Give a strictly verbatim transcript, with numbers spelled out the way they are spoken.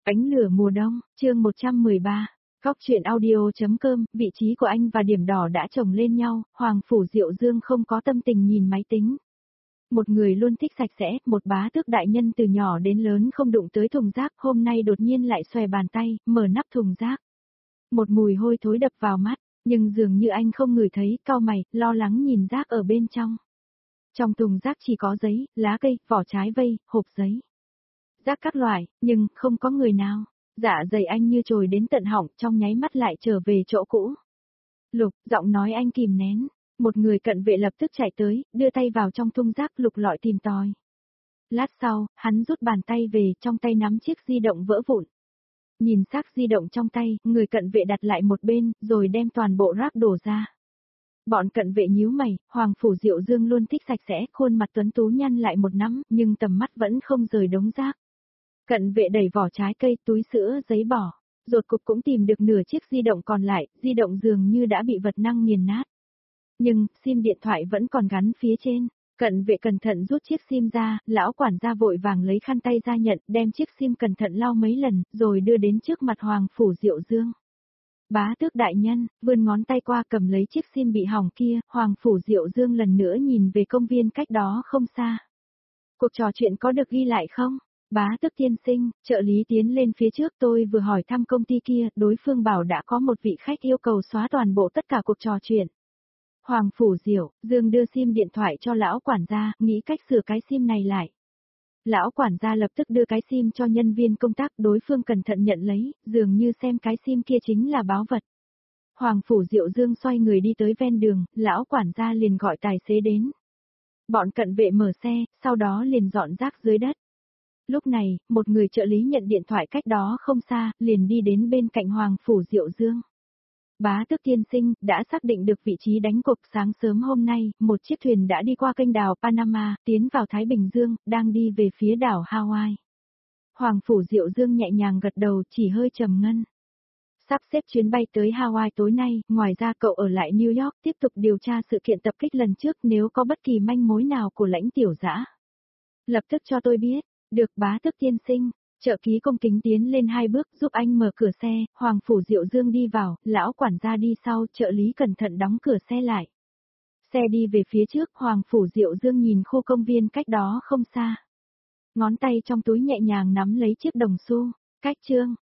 Ánh lửa mùa đông, chương một trăm mười ba. Góc truyện audio.com, vị trí của anh và điểm đỏ đã chồng lên nhau, Hoàng Phủ Diệu Dương không có tâm tình nhìn máy tính. Một người luôn thích sạch sẽ, một bá tước đại nhân từ nhỏ đến lớn không đụng tới thùng rác, hôm nay đột nhiên lại xòe bàn tay, mở nắp thùng rác. Một mùi hôi thối đập vào mắt, nhưng dường như anh không ngửi thấy, cau mày, lo lắng nhìn rác ở bên trong. Trong thùng rác chỉ có giấy, lá cây, vỏ trái vây, hộp giấy. Rác các loại, nhưng không có người nào. Dạ dày anh như trồi đến tận họng, trong nháy mắt lại trở về chỗ cũ. Lục, giọng nói anh kìm nén. Một người cận vệ lập tức chạy tới, đưa tay vào trong thùng rác lục lọi tìm tòi. Lát sau, hắn rút bàn tay về, trong tay nắm chiếc di động vỡ vụn. Nhìn xác di động trong tay, người cận vệ đặt lại một bên, rồi đem toàn bộ rác đổ ra. Bọn cận vệ nhíu mày, Hoàng Phủ Diệu Dương luôn thích sạch sẽ, khuôn mặt tuấn tú nhăn lại một nắm, nhưng tầm mắt vẫn không rời đống rác. Cận vệ đẩy vỏ trái cây, túi sữa, giấy bỏ. Rốt cục cũng tìm được nửa chiếc di động còn lại, di động dường như đã bị vật năng nghiền nát. Nhưng, sim điện thoại vẫn còn gắn phía trên. Cận vệ cẩn thận rút chiếc sim ra, lão quản gia vội vàng lấy khăn tay ra nhận, đem chiếc sim cẩn thận lau mấy lần, rồi đưa đến trước mặt Hoàng Phủ Diệu Dương. Bá tước đại nhân, vươn ngón tay qua cầm lấy chiếc sim bị hỏng kia, Hoàng Phủ Diệu Dương lần nữa nhìn về công viên cách đó không xa. Cuộc trò chuyện có được ghi lại không? Bá tước tiên sinh, trợ lý tiến lên phía trước, tôi vừa hỏi thăm công ty kia, đối phương bảo đã có một vị khách yêu cầu xóa toàn bộ tất cả cuộc trò chuyện. Hoàng Phủ Diệu Dương đưa sim điện thoại cho lão quản gia, nghĩ cách sửa cái sim này lại. Lão quản gia lập tức đưa cái sim cho nhân viên công tác, đối phương cẩn thận nhận lấy, dường như xem cái sim kia chính là báu vật. Hoàng Phủ Diệu Dương xoay người đi tới ven đường, lão quản gia liền gọi tài xế đến. Bọn cận vệ mở xe, sau đó liền dọn rác dưới đất. Lúc này, một người trợ lý nhận điện thoại cách đó không xa, liền đi đến bên cạnh Hoàng Phủ Diệu Dương. Bá tước tiên sinh, đã xác định được vị trí đánh cuộc. Sáng sớm hôm nay, một chiếc thuyền đã đi qua kênh đảo Panama, tiến vào Thái Bình Dương, đang đi về phía đảo Hawaii. Hoàng Phủ Diệu Dương nhẹ nhàng gật đầu, chỉ hơi trầm ngâm. Sắp xếp chuyến bay tới Hawaii tối nay, ngoài ra cậu ở lại New York tiếp tục điều tra sự kiện tập kích lần trước, nếu có bất kỳ manh mối nào của Lãnh Tiểu Dã, lập tức cho tôi biết. Được bá tước tiên sinh. Trợ ký cung kính tiến lên hai bước giúp anh mở cửa xe, Hoàng Phủ Diệu Dương đi vào, lão quản gia đi sau, trợ lý cẩn thận đóng cửa xe lại. Xe đi về phía trước, Hoàng Phủ Diệu Dương nhìn khu công viên cách đó không xa. Ngón tay trong túi nhẹ nhàng nắm lấy chiếc đồng xu, cách chương.